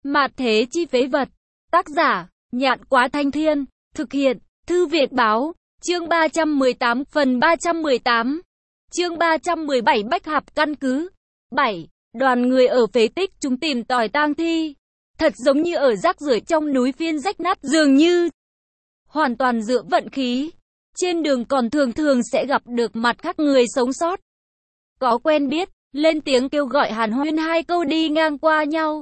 Mạt thế chi phế vật. Tác giả, Nhạn Quá Thanh Thiên. Thực hiện, Thư Việt Báo. Chương 318, phần 318. Chương 317 Bách Hạp căn cứ. 7. Đoàn người ở phế tích chúng tìm tòi tang thi. Thật giống như ở rác rưởi trong núi phiên rách nát, dường như hoàn toàn dựa vận khí. Trên đường còn thường thường sẽ gặp được mặt khác người sống sót. Có quen biết, lên tiếng kêu gọi hàn huyên hai câu đi ngang qua nhau.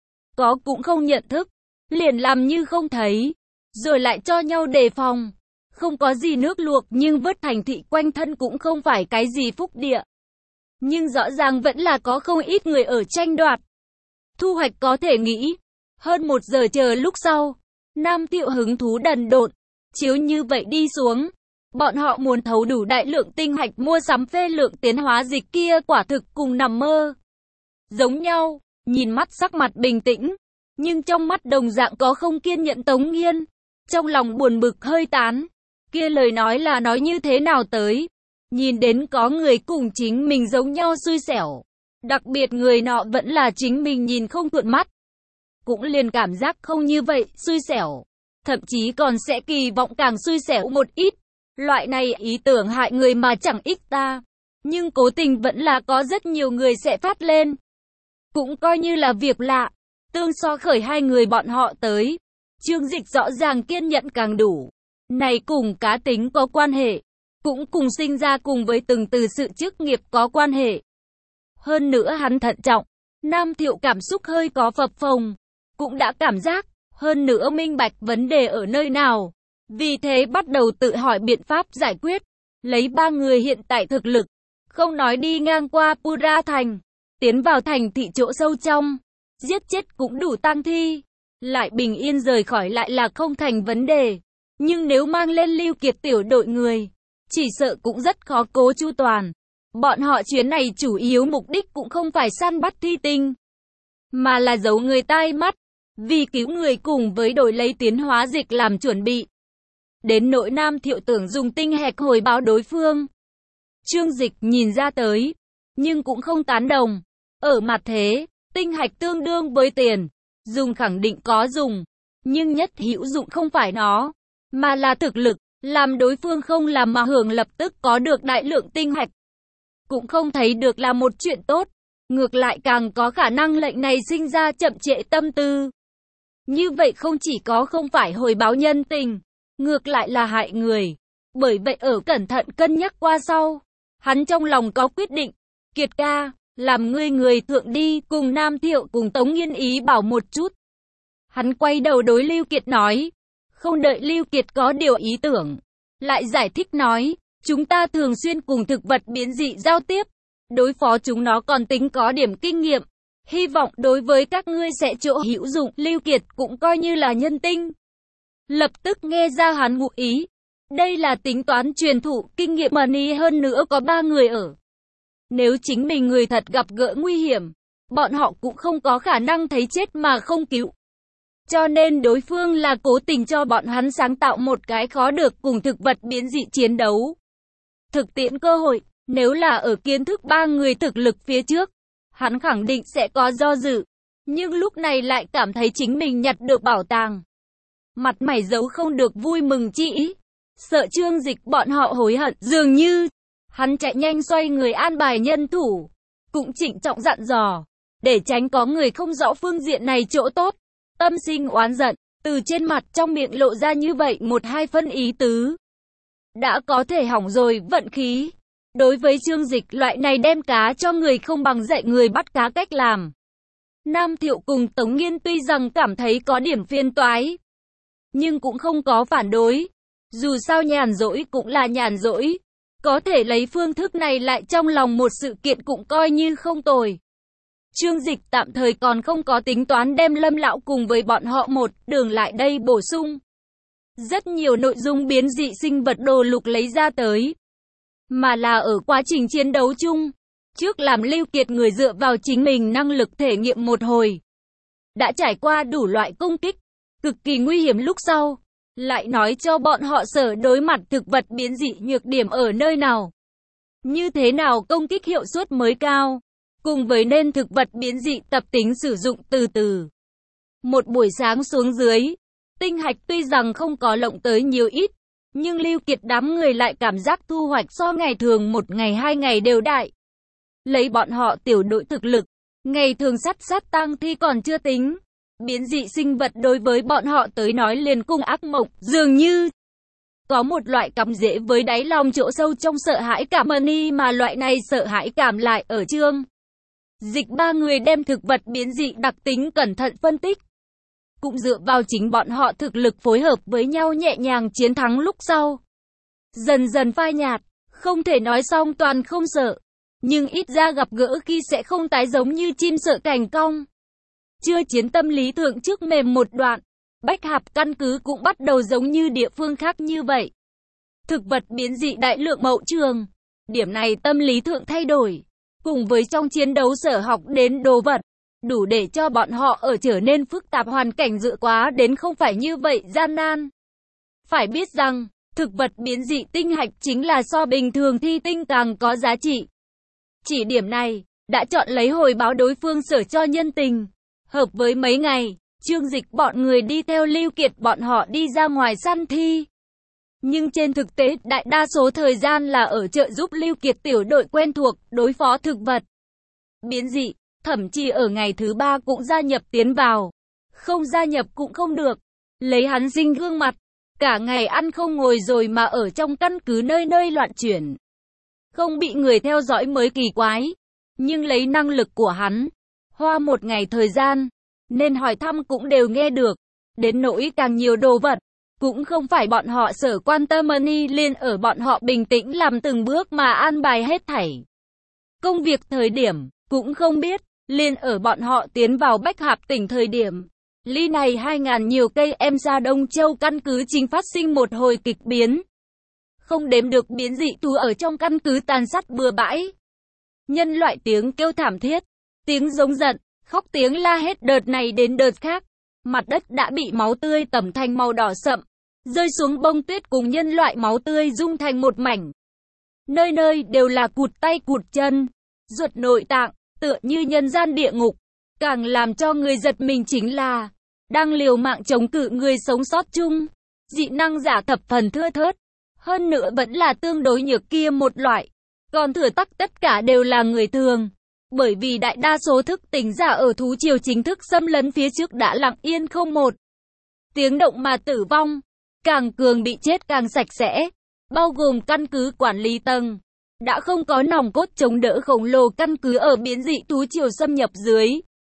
Có cũng không nhận thức, liền làm như không thấy, rồi lại cho nhau đề phòng. Không có gì nước luộc nhưng vớt thành thị quanh thân cũng không phải cái gì phúc địa. Nhưng rõ ràng vẫn là có không ít người ở tranh đoạt. Thu hoạch có thể nghĩ. Hơn 1 giờ chờ lúc sau, Nam Thiệu hứng thú đần độn. Chiếu như vậy đi xuống, bọn họ muốn thấu đủ đại lượng tinh hạch mua sắm phê lượng tiến hóa dịch kia quả thực cùng nằm mơ. Giống nhau, nhìn mắt sắc mặt bình tĩnh, nhưng trong mắt đồng dạng có không kiên nhẫn Tống Nghiên. Trong lòng buồn bực hơi tán, kia lời nói là nói như thế nào tới. Nhìn đến có người cùng chính mình giống nhau xui xẻo. Đặc biệt người nọ vẫn là chính mình nhìn không thuận mắt. Cũng liền cảm giác không như vậy, xui xẻo. Thậm chí còn sẽ kỳ vọng càng xui xẻo một ít. Loại này ý tưởng hại người mà chẳng ích ta. Nhưng cố tình vẫn là có rất nhiều người sẽ phát lên. Cũng coi như là việc lạ. Tương so khởi hai người bọn họ tới. Chương Dịch rõ ràng kiên nhẫn càng đủ. Này cùng cá tính có quan hệ. Cũng cùng sinh ra cùng với từng từ sự chức nghiệp có quan hệ. Hơn nữa hắn thận trọng. Nam Thiệu cảm xúc hơi có phập phồng. Cũng đã cảm giác. Hơn nữa minh bạch vấn đề ở nơi nào. Vì thế bắt đầu tự hỏi biện pháp giải quyết. Lấy 3 người hiện tại thực lực. Không nói đi ngang qua Pura Thành. Tiến vào thành thị chỗ sâu trong. Giết chết cũng đủ tang thi. Lại bình yên rời khỏi lại là không thành vấn đề. Nhưng nếu mang lên Lưu Kiệt tiểu đội người, chỉ sợ cũng rất khó cố chu toàn. Bọn họ chuyến này chủ yếu mục đích cũng không phải săn bắt thi tinh, mà là giấu người tai mắt. Vì cứu người cùng với đổi lấy tiến hóa dịch làm chuẩn bị. Đến nỗi Nam Thiệu tưởng dùng tinh hạch hồi báo đối phương. Chương Dịch nhìn ra tới, nhưng cũng không tán đồng. Ở mặt thế, tinh hạch tương đương với tiền. Dùng khẳng định có dùng. Nhưng nhất hữu dụng không phải nó, mà là thực lực. Làm đối phương không làm mà hưởng lập tức có được đại lượng tinh hạch. Cũng không thấy được là một chuyện tốt. Ngược lại càng có khả năng lệnh này sinh ra chậm trễ tâm tư. Như vậy không chỉ có không phải hồi báo nhân tình, ngược lại là hại người. Bởi vậy ở cẩn thận cân nhắc qua sau, hắn trong lòng có quyết định. Kiệt ca, làm ngươi người thượng đi, cùng Nam Thiệu cùng Tống Nghiên ý bảo một chút. Hắn quay đầu đối Lưu Kiệt nói. Không đợi Lưu Kiệt có điều ý tưởng, lại giải thích nói, chúng ta thường xuyên cùng thực vật biến dị giao tiếp, đối phó chúng nó còn tính có điểm kinh nghiệm, hy vọng đối với các ngươi sẽ chỗ hữu dụng. Lưu Kiệt cũng coi như là nhân tinh, lập tức nghe ra hắn ngụ ý, đây là tính toán truyền thụ kinh nghiệm mà ni hơn nữa có 3 người ở. Nếu chính mình người thật gặp gỡ nguy hiểm, bọn họ cũng không có khả năng thấy chết mà không cứu. Cho nên đối phương là cố tình cho bọn hắn sáng tạo một cái khó được cùng thực vật biến dị chiến đấu. Thực tiễn cơ hội, nếu là ở kiến thức 3 người thực lực phía trước, hắn khẳng định sẽ có do dự. Nhưng lúc này lại cảm thấy chính mình nhặt được bảo tàng. Mặt mày giấu không được vui mừng chi ý. Sợ Chương Dịch bọn họ hối hận, dường như hắn chạy nhanh xoay người an bài nhân thủ. Cũng trịnh trọng dặn dò, để tránh có người không rõ phương diện này chỗ tốt. Tâm sinh oán giận, từ trên mặt trong miệng lộ ra như vậy 1-2 phân ý tứ. Đã có thể hỏng rồi vận khí. Đối với Chương Dịch loại này đem cá cho người không bằng dạy người bắt cá cách làm. Nam Thiệu cùng Tống Nghiên tuy rằng cảm thấy có điểm phiền toái, nhưng cũng không có phản đối. Dù sao nhàn rỗi cũng là nhàn rỗi. Có thể lấy phương thức này lại trong lòng một sự kiện cũng coi như không tồi. Chương Dịch tạm thời còn không có tính toán đem Lâm lão cùng với bọn họ một đường lại đây bổ sung. Rất nhiều nội dung biến dị sinh vật đồ lục lấy ra tới, mà là ở quá trình chiến đấu chung. Trước làm Lưu Kiệt người dựa vào chính mình năng lực thể nghiệm một hồi. Đã trải qua đủ loại công kích, cực kỳ nguy hiểm lúc sau. Lại nói cho bọn họ sở đối mặt thực vật biến dị nhược điểm ở nơi nào. Như thế nào công kích hiệu suất mới cao. Cùng với nên thực vật biến dị tập tính sử dụng từ từ. Một buổi sáng xuống dưới, tinh hạch tuy rằng không có lộng tới nhiều ít, nhưng Lưu Kiệt đám người lại cảm giác thu hoạch so ngày thường 1 ngày 2 ngày đều đại. Lấy bọn họ tiểu đội thực lực, ngày thường sát tang thi còn chưa tính. Biến dị sinh vật đối với bọn họ tới nói liền cùng ác mộng, dường như có một loại cắm rễ với đáy lòng chỗ sâu trong sợ hãi cảm mà loại này sợ hãi cảm lại ở Trương Dịch ba người đem thực vật biến dị đặc tính cẩn thận phân tích. Cũng dựa vào chính bọn họ thực lực phối hợp với nhau nhẹ nhàng chiến thắng lúc sau. Dần dần phai nhạt, không thể nói xong toàn không sợ, nhưng ít ra gặp gỡ khi sẽ không tái giống như chim sợ cành cong. Chưa chiến tâm lý thượng trước mềm một đoạn, Bách Hạp căn cứ cũng bắt đầu giống như địa phương khác như vậy. Thực vật biến dị đại lượng mậu trường, điểm này tâm lý thượng thay đổi, cùng với trong chiến đấu sở học đến đồ vật, đủ để cho bọn họ ở trở nên phức tạp hoàn cảnh dự quá đến không phải như vậy gian nan. Phải biết rằng, thực vật biến dị tinh hạch chính là so bình thường thi tinh càng có giá trị. Chỉ điểm này, đã chọn lấy hồi báo đối phương sở cho nhân tình. Hợp với mấy ngày, Trương Dịch bọn người đi theo Lưu Kiệt bọn họ đi ra ngoài săn thi. Nhưng trên thực tế đại đa số thời gian là ở trợ giúp Lưu Kiệt tiểu đội quen thuộc đối phó thực vật biến dị, thậm chí ở ngày thứ 3 cũng gia nhập tiến vào. Không gia nhập cũng không được. Lấy hắn sinh gương mặt, cả ngày ăn không ngồi rồi mà ở trong căn cứ nơi nơi loạn chuyển. Không bị người theo dõi mới kỳ quái. Nhưng lấy năng lực của hắn, hoa 1 ngày thời gian, nên hỏi thăm cũng đều nghe được. Đến nỗi càng nhiều đồ vật, cũng không phải bọn họ sở quan tâm liền ở bọn họ bình tĩnh làm từng bước mà an bài hết thảy. Công việc thời điểm, cũng không biết, liền ở bọn họ tiến vào Bách Hạp tỉnh thời điểm. Ly này 2.000 nhiều cây em ra Đông Châu căn cứ chính phát sinh một hồi kịch biến. Không đếm được biến dị thú ở trong căn cứ tàn sát bừa bãi. Nhân loại tiếng kêu thảm thiết, tiếng giống giận, khóc tiếng la hết đợt này đến đợt khác. Mặt đất đã bị máu tươi tẩm thành màu đỏ sậm, rơi xuống bông tuyết cùng nhân loại máu tươi dung thành một mảnh. Nơi nơi đều là cụt tay cụt chân, ruột nội tạng, tựa như nhân gian địa ngục. Càng làm cho người giật mình chính là, đang liều mạng chống cự người sống sót chung. Dị năng giả thập phần thưa thớt, hơn nữa vẫn là tương đối nhược kia một loại. Còn thừa tất cả đều là người thường. Bởi vì đại đa số thức tỉnh giả ở thú triều chính thức xâm lấn phía trước đã lặng yên không một tiếng động mà tử vong. Càng cường bị chết càng sạch sẽ, bao gồm căn cứ quản lý tầng. Đã không có nòng cốt chống đỡ khổng lồ căn cứ ở biến dị thú triều xâm nhập dưới.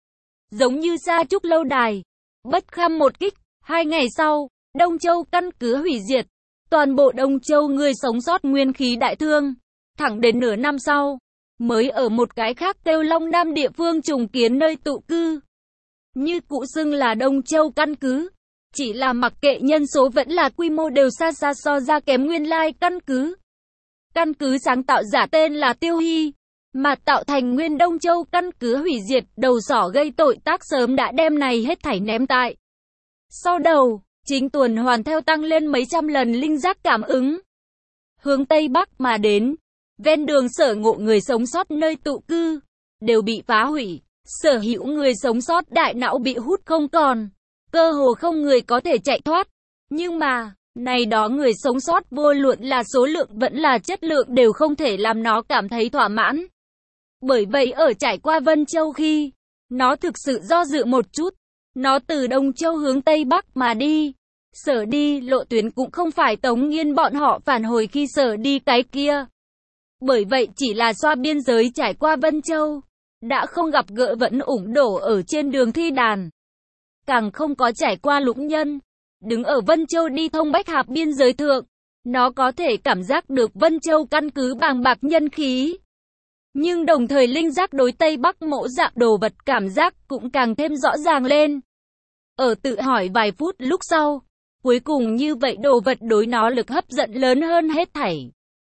Giống như Sa Trúc lâu đài, bất kham một kích, 2 ngày sau, Đông Châu căn cứ hủy diệt. Toàn bộ Đông Châu người sống sót nguyên khí đại thương. Thẳng đến nửa năm sau, mới ở một cái khác kêu Long Nam địa phương trùng kiến nơi tụ cư. Như cụ xưng là Đông Châu căn cứ. Chỉ là mặc kệ nhân số vẫn là quy mô đều xa so ra kém nguyên lai căn cứ. Căn cứ sáng tạo giả tên là Tiêu Hy, mà tạo thành nguyên Đông Châu căn cứ hủy diệt đầu sỏ gây tội tác sớm đã đem này hết thảy ném tại. Sau đầu, chính tuần hoàn theo tăng lên mấy trăm lần linh giác cảm ứng. Hướng Tây Bắc mà đến, ven đường sở ngộ người sống sót nơi tụ cư, đều bị phá hủy. Sở hữu người sống sót đại não bị hút không còn. Cơ hồ không người có thể chạy thoát. Nhưng mà, này đó người sống sót vô luận là số lượng vẫn là chất lượng đều không thể làm nó cảm thấy thỏa mãn. Bởi vậy ở trải qua Vân Châu khi, nó thực sự do dự một chút. Nó từ Đông Châu hướng Tây Bắc mà đi. Sở đi lộ tuyến cũng không phải Tống Nghiên bọn họ phản hồi khi sở đi cái kia. Bởi vậy chỉ là xoa biên giới trải qua Vân Châu. Đã không gặp gỡ vẫn ủng đổ ở trên đường thi đàn. Càng không có trải qua Lũng Nhân. Đứng ở Vân Châu đi thông Bách Hạp biên giới thượng. Nó có thể cảm giác được Vân Châu căn cứ bàng bạc nhân khí. Nhưng đồng thời linh giác đối Tây Bắc mẫu dạng đồ vật cảm giác cũng càng thêm rõ ràng lên. Ở tự hỏi vài phút lúc sau, cuối cùng như vậy đồ vật đối nó lực hấp dẫn lớn hơn hết thảy.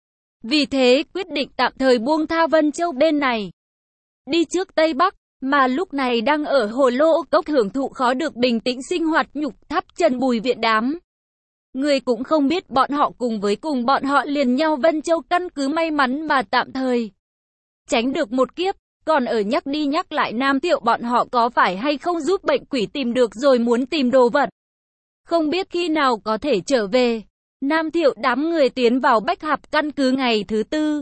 Vì thế quyết định tạm thời buông tha Vân Châu bên này. Đi trước Tây Bắc, mà lúc này đang ở Hồ Lô Cốc hưởng thụ khó được bình tĩnh sinh hoạt Nhục Tháp Trần Bùi viện đám. Người cũng không biết bọn họ cùng bọn họ liền nhau Vân Châu căn cứ may mắn mà tạm thời tránh được một kiếp, còn ở nhắc đi nhắc lại Nam Thiệu bọn họ có phải hay không giúp bệnh quỷ tìm được rồi muốn tìm đồ vật. Không biết khi nào có thể trở về. Nam Thiệu đám người tiến vào Bách Hạp căn cứ ngày thứ tư.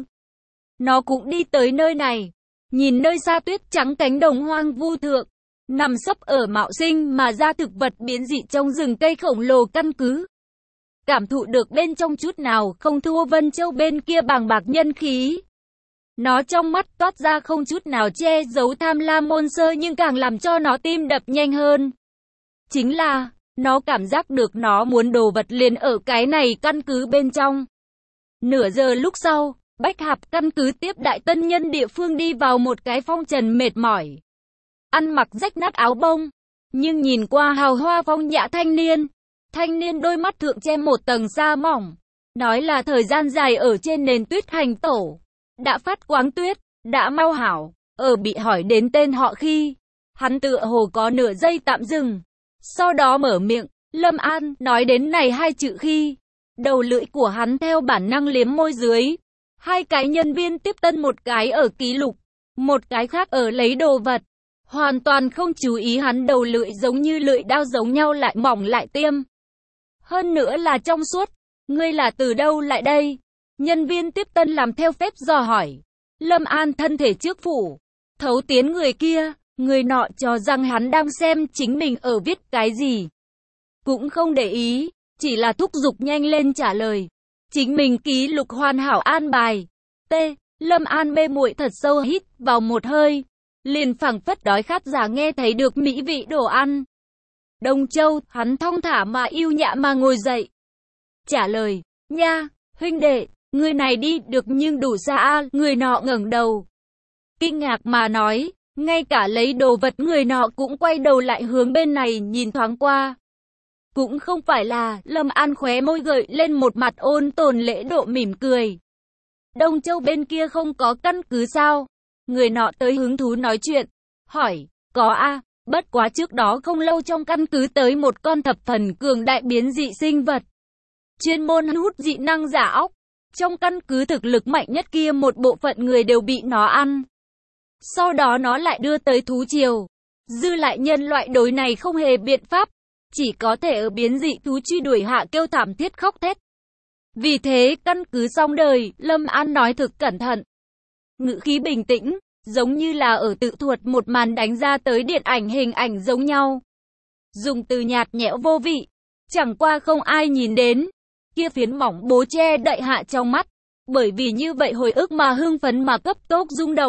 Nó cũng đi tới nơi này. Nhìn nơi xa tuyết trắng cánh đồng hoang vu thượng. Nằm sấp ở mạo sinh mà ra thực vật biến dị trong rừng cây khổng lồ căn cứ. Cảm thụ được bên trong chút nào không thua Vân Châu bên kia bàng bạc nhân khí. Nó trong mắt toát ra không chút nào che giấu tham lam môn sơ nhưng càng làm cho nó tim đập nhanh hơn. Chính là, nó cảm giác được nó muốn đồ vật liền ở cái này căn cứ bên trong. Nửa giờ lúc sau, Bách Hạp căn cứ tiếp đại tân nhân địa phương đi vào một cái phong trần mệt mỏi. Ăn mặc rách nát áo bông, nhưng nhìn qua hào hoa phong nhã thanh niên. Thanh niên đôi mắt thượng che một tầng da mỏng. Nói là thời gian dài ở trên nền tuyết hành tổ. Đã phát quáng tuyết, đã mau hảo. Ở bị hỏi đến tên họ khi, hắn tựa hồ có nửa giây tạm dừng. Sau đó mở miệng, Lâm An, nói đến này hai chữ khi. Đầu lưỡi của hắn theo bản năng liếm môi dưới. Hai cái nhân viên tiếp tân một cái ở ký lục, một cái khác ở lấy đồ vật. Hoàn toàn không chú ý hắn đầu lưỡi giống như lưỡi dao giống nhau lại mỏng lại tiêm. Hơn nữa là trong suốt. Ngươi là từ đâu lại đây? Nhân viên tiếp tân làm theo phép dò hỏi. Lâm An thân thể trước phủ. Thấu tiến người kia. Người nọ cho rằng hắn đang xem chính mình ở viết cái gì. Cũng không để ý. Chỉ là thúc giục nhanh lên trả lời. Chính mình ký lục hoàn hảo an bài. T. Lâm An mê muội thật sâu hít vào một hơi. Liền phảng phất đói khát giả nghe thấy được mỹ vị đồ ăn. Đông Châu, hắn thong thả mà yêu nhã mà ngồi dậy. Trả lời, nha, huynh đệ, người này đi được nhưng đủ xa a. Người nọ ngẩng đầu. Kinh ngạc mà nói, ngay cả lấy đồ vật người nọ cũng quay đầu lại hướng bên này nhìn thoáng qua. Cũng không phải là, Lâm An khóe môi gợi lên một mặt ôn tồn lễ độ mỉm cười. Đông Châu bên kia không có căn cứ sao? Người nọ tới hứng thú nói chuyện, hỏi, có a, bất quá trước đó không lâu trong căn cứ tới một con thập phần cường đại biến dị sinh vật. Chuyên môn hút dị năng giả óc. Trong căn cứ thực lực mạnh nhất kia một bộ phận người đều bị nó ăn. Sau đó nó lại đưa tới thú triều. Dư lại nhân loại đối này không hề biện pháp. Chỉ có thể ở biến dị thú truy đuổi hạ kêu thảm thiết khóc thét. Vì thế căn cứ xong đời, Lâm An nói thực cẩn thận. Ngữ khí bình tĩnh, giống như là ở tự thuật một màn đánh ra tới điện ảnh hình ảnh giống nhau. Dùng từ nhạt nhẽo vô vị, chẳng qua không ai nhìn đến. Kia phiến mỏng bố che đậy hạ trong mắt, bởi vì như vậy hồi ức mà hưng phấn mà cấp tốc rung động.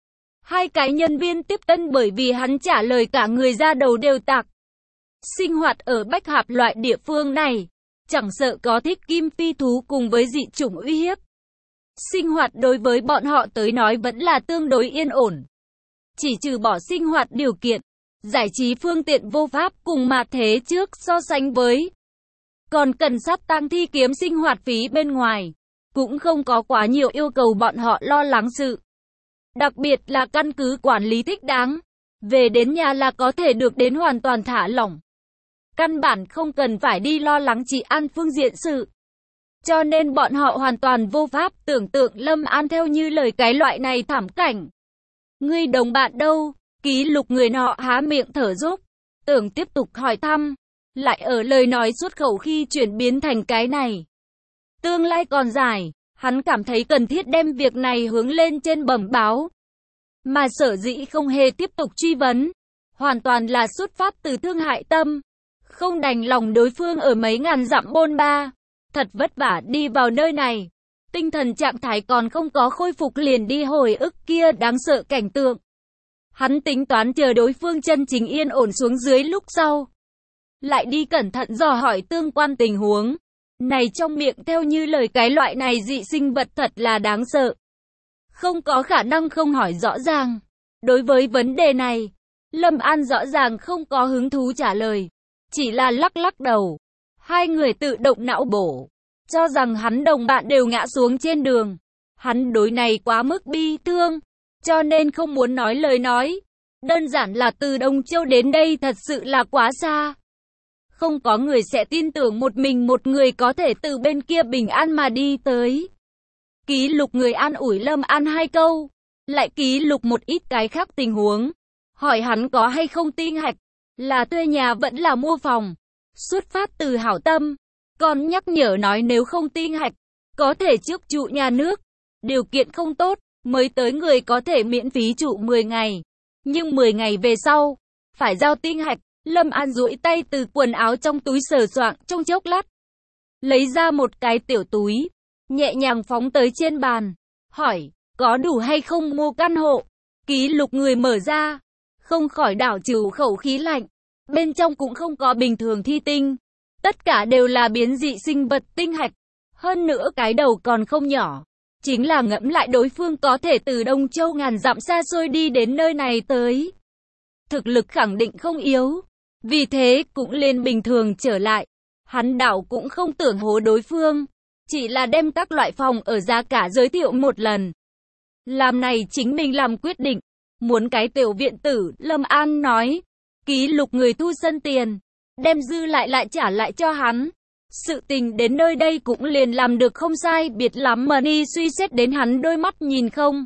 Hai cái nhân viên tiếp tân bởi vì hắn trả lời cả người ra đầu đều tạc. Sinh hoạt ở Bách Hạp loại địa phương này, chẳng sợ có thích kim phi thú cùng với dị chủng uy hiếp. Sinh hoạt đối với bọn họ tới nói vẫn là tương đối yên ổn. Chỉ trừ bỏ sinh hoạt điều kiện, giải trí phương tiện vô pháp cùng mà thế trước so sánh với. Còn cần sát tang thi kiếm sinh hoạt phí bên ngoài, cũng không có quá nhiều yêu cầu bọn họ lo lắng sự. Đặc biệt là căn cứ quản lý thích đáng, về đến nhà là có thể được đến hoàn toàn thả lỏng. Căn bản không cần phải đi lo lắng trị an phương diện sự. Cho nên bọn họ hoàn toàn vô pháp tưởng tượng Lâm An theo như lời cái loại này thảm cảnh. Ngươi đồng bạn đâu? Ký lục người nọ há miệng thở dốc, tưởng tiếp tục hỏi thăm, lại ở lời nói xuất khẩu khi chuyển biến thành cái này. Tương lai còn dài, hắn cảm thấy cần thiết đem việc này hướng lên trên bẩm báo. Mà sở dĩ không hề tiếp tục truy vấn, hoàn toàn là xuất phát từ thương hại tâm. Không đành lòng đối phương ở mấy ngàn dặm bôn ba, thật vất vả đi vào nơi này. Tinh thần trạng thái còn không có khôi phục liền đi hồi ức kia đáng sợ cảnh tượng. Hắn tính toán chờ đối phương chân chính yên ổn xuống dưới lúc sau. Lại đi cẩn thận dò hỏi tương quan tình huống. Này trong miệng theo như lời cái loại này dị sinh vật thật là đáng sợ. Không có khả năng không hỏi rõ ràng. Đối với vấn đề này, Lâm An rõ ràng không có hứng thú trả lời. Chỉ là lắc lắc đầu. Hai người tự động não bổ. Cho rằng hắn đồng bạn đều ngã xuống trên đường. Hắn đối này quá mức bi thương. Cho nên không muốn nói lời nói. Đơn giản là từ Đông Châu đến đây thật sự là quá xa. Không có người sẽ tin tưởng một mình một người có thể từ bên kia bình an mà đi tới. Ký lục người an ủi Lâm An hai câu. lại ký lục một ít cái khác tình huống. Hỏi hắn có hay không tinh hạch, là thuê nhà vẫn là mua phòng. Xuất phát từ hảo tâm, còn nhắc nhở nói nếu không tinh hạch, có thể trước trụ nhà nước. Điều kiện không tốt, mới tới người có thể miễn phí trụ 10 ngày. Nhưng 10 ngày về sau, phải giao tinh hạch. Lâm An duỗi tay từ quần áo trong túi sờ soạng trong chốc lát. Lấy ra một cái tiểu túi, nhẹ nhàng phóng tới trên bàn. Hỏi, có đủ hay không mua căn hộ? Ký lục người mở ra, không khỏi đảo trừ khẩu khí lạnh. Bên trong cũng không có bình thường thi tinh. Tất cả đều là biến dị sinh vật tinh hạch. Hơn nữa cái đầu còn không nhỏ. Chính là ngẫm lại đối phương có thể từ Đông Châu ngàn dặm xa xôi đi đến nơi này tới. Thực lực khẳng định không yếu. Vì thế cũng lên bình thường trở lại. Hắn đảo cũng không tưởng hố đối phương. Chỉ là đem các loại phòng ở giá cả giới thiệu một lần. Làm này chính mình làm quyết định. Muốn cái tiểu viện tử, Lâm An nói. Ký lục người thu sân tiền. Đem dư lại trả lại cho hắn. Sự tình đến nơi đây cũng liền làm được không sai biệt lắm mà đi suy xét đến hắn đôi mắt nhìn không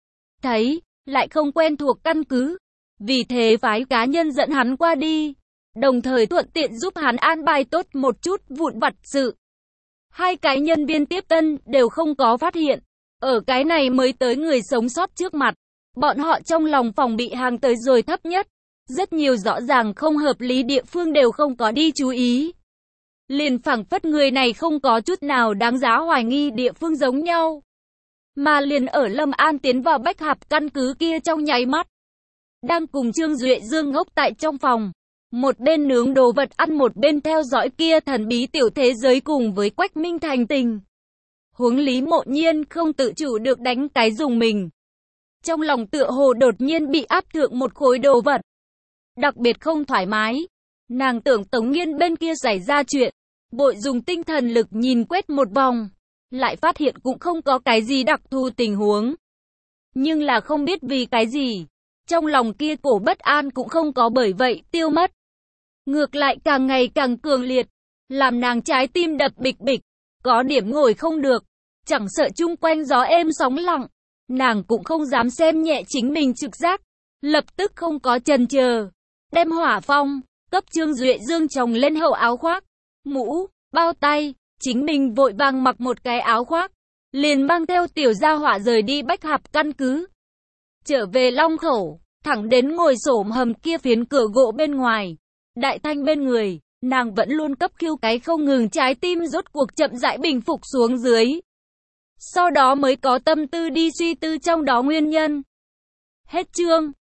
thấy, lại không quen thuộc căn cứ. Vì thế phái cá nhân dẫn hắn qua đi. Đồng thời thuận tiện giúp hắn an bài tốt một chút vụn vặt sự. Hai cái nhân viên tiếp tân đều không có phát hiện. Ở cái này mới tới người sống sót trước mặt. Bọn họ trong lòng phòng bị hàng tới rồi thấp nhất. Rất nhiều rõ ràng không hợp lý địa phương đều không có đi chú ý. Liền phảng phất người này không có chút nào đáng giá hoài nghi địa phương giống nhau. Mà liền ở Lâm An tiến vào Bách Hạp căn cứ kia trong nháy mắt. Đang cùng Trương Duệ Dương ngốc tại trong phòng. Một bên nướng đồ vật ăn một bên theo dõi kia thần bí tiểu thế giới cùng với Quách Minh Thành tình. Huống Lý Mộ Nhiên không tự chủ được đánh cái dùng mình. Trong lòng tựa hồ đột nhiên bị áp thượng một khối đồ vật. Đặc biệt không thoải mái. Nàng tưởng Tống Nghiên bên kia xảy ra chuyện. Bội dùng tinh thần lực nhìn quét một vòng. Lại phát hiện cũng không có cái gì đặc thù tình huống. Nhưng là không biết vì cái gì. Trong lòng kia cổ bất an cũng không có bởi vậy tiêu mất. Ngược lại càng ngày càng cường liệt. Làm nàng trái tim đập bịch bịch. Có điểm ngồi không được. Chẳng sợ chung quanh gió êm sóng lặng. Nàng cũng không dám xem nhẹ chính mình trực giác. Lập tức không có chần chờ. Đem hỏa phong, cấp Trương Duệ Dương chồng lên hậu áo khoác, mũ, bao tay. Chính mình vội vàng mặc một cái áo khoác. Liền mang theo tiểu gia hỏa rời đi Bách Hạp căn cứ. Trở về Long Khẩu, thẳng đến ngồi xổm hầm kia phiến cửa gỗ bên ngoài. Đại Thanh bên người, nàng vẫn luôn cấp khiêu cái không ngừng, trái tim rốt cuộc chậm rãi bình phục xuống dưới. Sau đó mới có tâm tư đi suy tư trong đó nguyên nhân. Hết chương.